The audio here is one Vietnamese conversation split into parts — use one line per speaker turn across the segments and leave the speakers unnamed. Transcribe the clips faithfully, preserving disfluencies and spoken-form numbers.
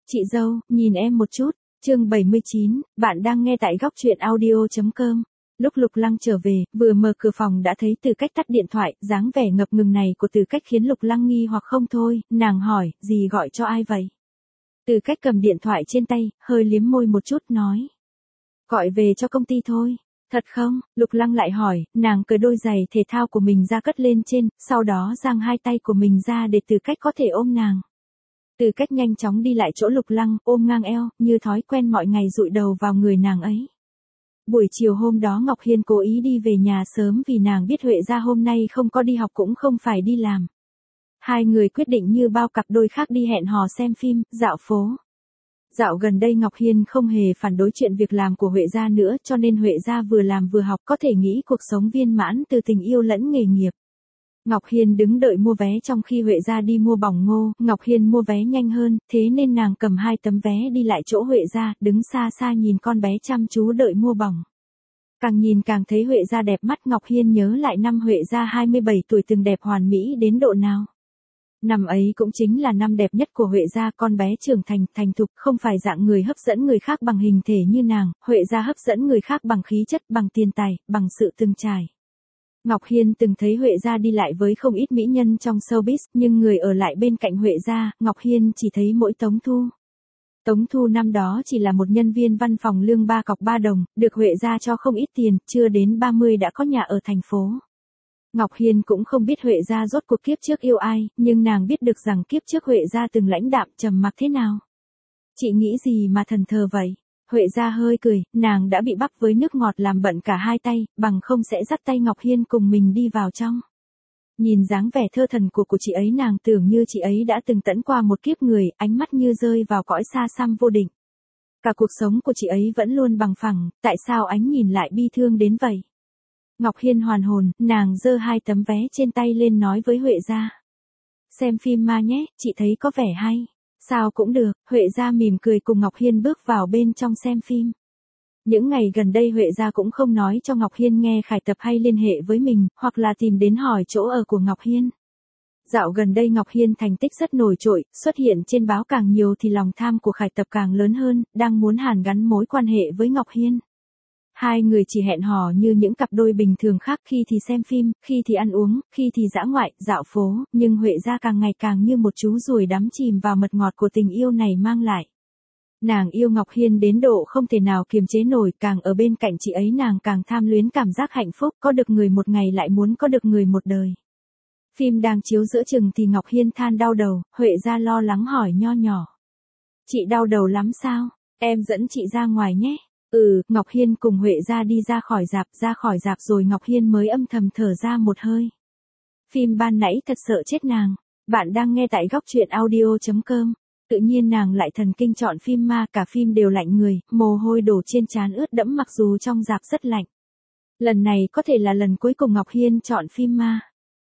Chị dâu, nhìn em một chút. Chương bảy mươi chín, bạn đang nghe tại góc truyện audio chấm com. Lúc Lục Lăng trở về, vừa mở cửa phòng đã thấy Từ Cách tắt điện thoại, dáng vẻ ngập ngừng này của Từ Cách khiến Lục Lăng nghi hoặc không thôi, nàng hỏi, gì gọi cho ai vậy? Từ Cách cầm điện thoại trên tay, hơi liếm môi một chút, nói. Gọi về cho công ty thôi. Thật không? Lục Lăng lại hỏi, nàng cởi đôi giày thể thao của mình ra cất lên trên, sau đó giang hai tay của mình ra để Từ Cách có thể ôm nàng. Từ Cách nhanh chóng đi lại chỗ Lục Lăng, ôm ngang eo, như thói quen mọi ngày dụi đầu vào người nàng ấy. Buổi chiều hôm đó Ngọc Hiên cố ý đi về nhà sớm vì nàng biết Huệ gia hôm nay không có đi học cũng không phải đi làm. Hai người quyết định như bao cặp đôi khác đi hẹn hò xem phim, dạo phố. Dạo gần đây Ngọc Hiên không hề phản đối chuyện việc làm của Huệ gia nữa, cho nên Huệ gia vừa làm vừa học có thể nghĩ cuộc sống viên mãn từ tình yêu lẫn nghề nghiệp. Ngọc Hiên đứng đợi mua vé trong khi Huệ gia đi mua bỏng ngô, Ngọc Hiên mua vé nhanh hơn, thế nên nàng cầm hai tấm vé đi lại chỗ Huệ gia, đứng xa xa nhìn con bé chăm chú đợi mua bỏng. Càng nhìn càng thấy Huệ gia đẹp mắt, Ngọc Hiên nhớ lại năm Huệ gia hai mươi bảy tuổi từng đẹp hoàn mỹ đến độ nào. Năm ấy cũng chính là năm đẹp nhất của Huệ gia, con bé trưởng thành, thành thục, không phải dạng người hấp dẫn người khác bằng hình thể như nàng, Huệ gia hấp dẫn người khác bằng khí chất, bằng tiền tài, bằng sự từng trải. Ngọc Hiên từng thấy Huệ gia đi lại với không ít mỹ nhân trong showbiz, nhưng người ở lại bên cạnh Huệ gia, Ngọc Hiên chỉ thấy mỗi Tống Thu. Tống Thu năm đó chỉ là một nhân viên văn phòng lương ba cọc ba đồng, được Huệ gia cho không ít tiền, chưa đến ba mươi đã có nhà ở thành phố. Ngọc Hiên cũng không biết Huệ gia rốt cuộc kiếp trước yêu ai, nhưng nàng biết được rằng kiếp trước Huệ gia từng lãnh đạm trầm mặc thế nào. Chị nghĩ gì mà thần thờ vậy? Huệ gia hơi cười, nàng đã bị bắp với nước ngọt làm bận cả hai tay, bằng không sẽ dắt tay Ngọc Hiên cùng mình đi vào trong. Nhìn dáng vẻ thơ thần của của chị ấy, nàng tưởng như chị ấy đã từng tẫn qua một kiếp người, ánh mắt như rơi vào cõi xa xăm vô định. Cả cuộc sống của chị ấy vẫn luôn bằng phẳng, tại sao ánh nhìn lại bi thương đến vậy? Ngọc Hiên hoàn hồn, nàng giơ hai tấm vé trên tay lên nói với Huệ gia. Xem phim ma nhé, chị thấy có vẻ hay. Sao cũng được, Huệ gia mỉm cười cùng Ngọc Hiên bước vào bên trong xem phim. Những ngày gần đây Huệ gia cũng không nói cho Ngọc Hiên nghe Khải Tập hay liên hệ với mình, hoặc là tìm đến hỏi chỗ ở của Ngọc Hiên. Dạo gần đây Ngọc Hiên thành tích rất nổi trội, xuất hiện trên báo càng nhiều thì lòng tham của Khải Tập càng lớn hơn, đang muốn hàn gắn mối quan hệ với Ngọc Hiên. Hai người chỉ hẹn hò như những cặp đôi bình thường khác, khi thì xem phim, khi thì ăn uống, khi thì dã ngoại, dạo phố, nhưng Huệ gia càng ngày càng như một chú ruồi đắm chìm vào mật ngọt của tình yêu này mang lại. Nàng yêu Ngọc Hiên đến độ không thể nào kiềm chế nổi, càng ở bên cạnh chị ấy nàng càng tham luyến cảm giác hạnh phúc, có được người một ngày lại muốn có được người một đời. Phim đang chiếu giữa chừng thì Ngọc Hiên than đau đầu, Huệ gia lo lắng hỏi nho nhỏ. Chị đau đầu lắm sao? Em dẫn chị ra ngoài nhé. Ừ, Ngọc Hiên cùng Huệ gia đi ra khỏi rạp, ra khỏi rạp rồi Ngọc Hiên mới âm thầm thở ra một hơi. Phim ban nãy thật sợ chết nàng. Bạn đang nghe tại góc truyện audio chấm com. Tự nhiên nàng lại thần kinh chọn phim ma, cả phim đều lạnh người, mồ hôi đổ trên trán ướt đẫm mặc dù trong rạp rất lạnh. Lần này có thể là lần cuối cùng Ngọc Hiên chọn phim ma.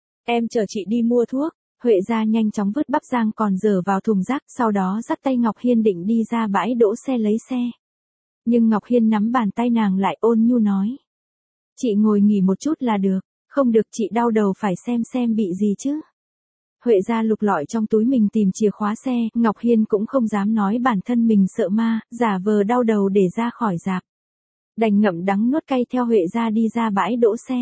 Em chờ chị đi mua thuốc. Huệ gia nhanh chóng vứt bắp rang còn dở vào thùng rác, sau đó dắt tay Ngọc Hiên định đi ra bãi đỗ xe lấy xe. Nhưng Ngọc Hiên nắm bàn tay nàng lại ôn nhu nói. Chị ngồi nghỉ một chút là được, không được chị đau đầu phải xem xem bị gì chứ. Huệ gia lục lọi trong túi mình tìm chìa khóa xe, Ngọc Hiên cũng không dám nói bản thân mình sợ ma, giả vờ đau đầu để ra khỏi rạp. Đành ngậm đắng nuốt cay theo Huệ gia đi ra bãi đỗ xe.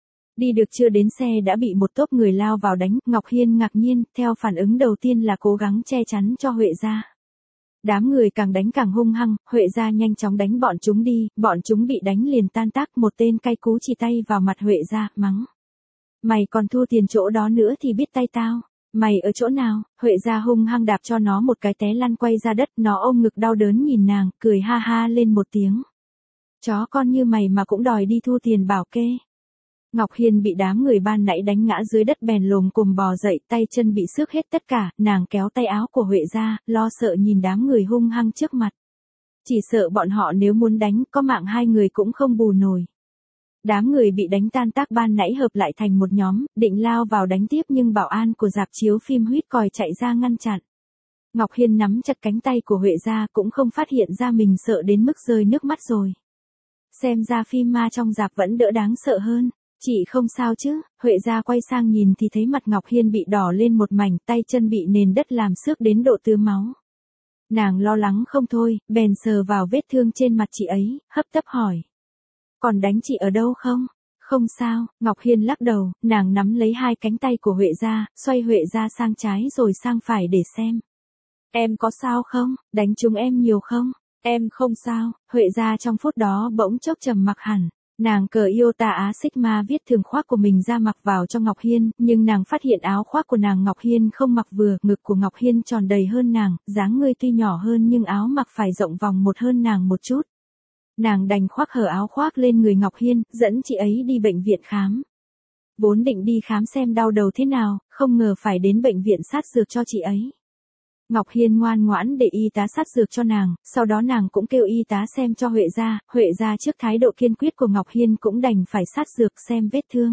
Đi được chưa đến xe đã bị một tốp người lao vào đánh, Ngọc Hiên ngạc nhiên, theo phản ứng đầu tiên là cố gắng che chắn cho Huệ gia. Đám người càng đánh càng hung hăng, Huệ gia nhanh chóng đánh bọn chúng đi, bọn chúng bị đánh liền tan tác, một tên cay cú chỉ tay vào mặt Huệ gia, mắng. Mày còn thua tiền chỗ đó nữa thì biết tay tao. Mày ở chỗ nào? Huệ gia hung hăng đạp cho nó một cái té lăn quay ra đất, nó ôm ngực đau đớn nhìn nàng, cười ha ha lên một tiếng. Chó con như mày mà cũng đòi đi thu tiền bảo kê. Ngọc Hiên bị đám người ban nãy đánh ngã dưới đất bèn lồm cồm bò dậy, tay chân bị xước hết tất cả, nàng kéo tay áo của Huệ gia, lo sợ nhìn đám người hung hăng trước mặt. Chỉ sợ bọn họ nếu muốn đánh, có mạng hai người cũng không bù nổi. Đám người bị đánh tan tác ban nãy hợp lại thành một nhóm, định lao vào đánh tiếp nhưng bảo an của rạp chiếu phim huýt còi chạy ra ngăn chặn. Ngọc Hiên nắm chặt cánh tay của Huệ gia cũng không phát hiện ra mình sợ đến mức rơi nước mắt rồi. Xem ra phim ma trong rạp vẫn đỡ đáng sợ hơn. Chị không sao chứ? Huệ gia quay sang nhìn thì thấy mặt Ngọc Hiên bị đỏ lên một mảnh, tay chân bị nền đất làm xước đến độ tứa máu. Nàng lo lắng không thôi, bèn sờ vào vết thương trên mặt chị ấy, hấp tấp hỏi. Còn đánh chị ở đâu không? Không sao, Ngọc Hiên lắc đầu, nàng nắm lấy hai cánh tay của Huệ gia, xoay Huệ gia sang trái rồi sang phải để xem. Em có sao không? Đánh chúng em nhiều không? Em không sao. Huệ gia trong phút đó bỗng chốc trầm mặc hẳn. Nàng cờ Iota Á Sigma viết thường khoác của mình ra mặc vào cho Ngọc Hiên, nhưng nàng phát hiện áo khoác của nàng Ngọc Hiên không mặc vừa, ngực của Ngọc Hiên tròn đầy hơn nàng, dáng người tuy nhỏ hơn nhưng áo mặc phải rộng vòng một hơn nàng một chút. Nàng đành khoác hở áo khoác lên người Ngọc Hiên, dẫn chị ấy đi bệnh viện khám. Vốn định đi khám xem đau đầu thế nào, không ngờ phải đến bệnh viện sát dược cho chị ấy. Ngọc Hiên ngoan ngoãn để y tá sát dược cho nàng, sau đó nàng cũng kêu y tá xem cho Huệ gia, Huệ gia trước thái độ kiên quyết của Ngọc Hiên cũng đành phải sát dược xem vết thương.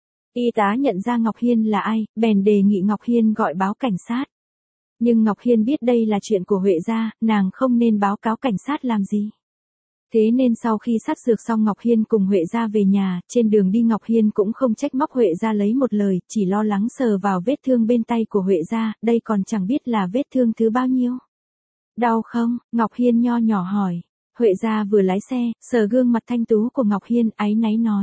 Y tá nhận ra Ngọc Hiên là ai, bèn đề nghị Ngọc Hiên gọi báo cảnh sát. Nhưng Ngọc Hiên biết đây là chuyện của Huệ gia, nàng không nên báo cáo cảnh sát làm gì. Thế nên sau khi sát dược xong Ngọc Hiên cùng Huệ gia về nhà, trên đường đi Ngọc Hiên cũng không trách móc Huệ gia lấy một lời, chỉ lo lắng sờ vào vết thương bên tay của Huệ gia, đây còn chẳng biết là vết thương thứ bao nhiêu. Đau không? Ngọc Hiên nho nhỏ hỏi. Huệ gia vừa lái xe, sờ gương mặt thanh tú của Ngọc Hiên, áy náy nói.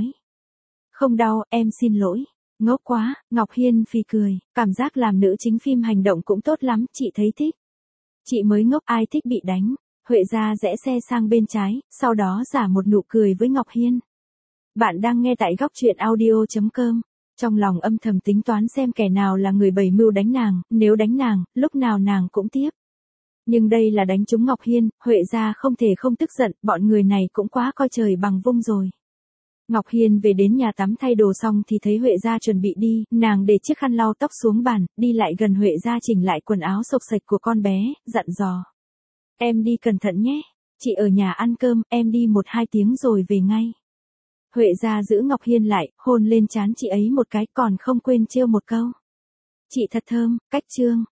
Không đau, em xin lỗi. Ngốc quá, Ngọc Hiên phì cười, cảm giác làm nữ chính phim hành động cũng tốt lắm, chị thấy thích. Chị mới ngốc, ai thích bị đánh. Huệ gia rẽ xe sang bên trái, sau đó giả một nụ cười với Ngọc Hiên. Bạn đang nghe tại góc truyện audio chấm com. Trong lòng âm thầm tính toán xem kẻ nào là người bày mưu đánh nàng, nếu đánh nàng, lúc nào nàng cũng tiếp. Nhưng đây là đánh trúng Ngọc Hiên, Huệ gia không thể không tức giận, bọn người này cũng quá coi trời bằng vung rồi. Ngọc Hiên về đến nhà tắm thay đồ xong thì thấy Huệ gia chuẩn bị đi, nàng để chiếc khăn lau tóc xuống bàn, đi lại gần Huệ gia chỉnh lại quần áo xộc xệch của con bé, dặn dò. Em đi cẩn thận nhé, chị ở nhà ăn cơm, em đi một hai tiếng rồi về ngay. Huệ gia giữ Ngọc Hiên lại, hôn lên trán chị ấy một cái còn không quên trêu một câu. Chị thật thơm, cách trương.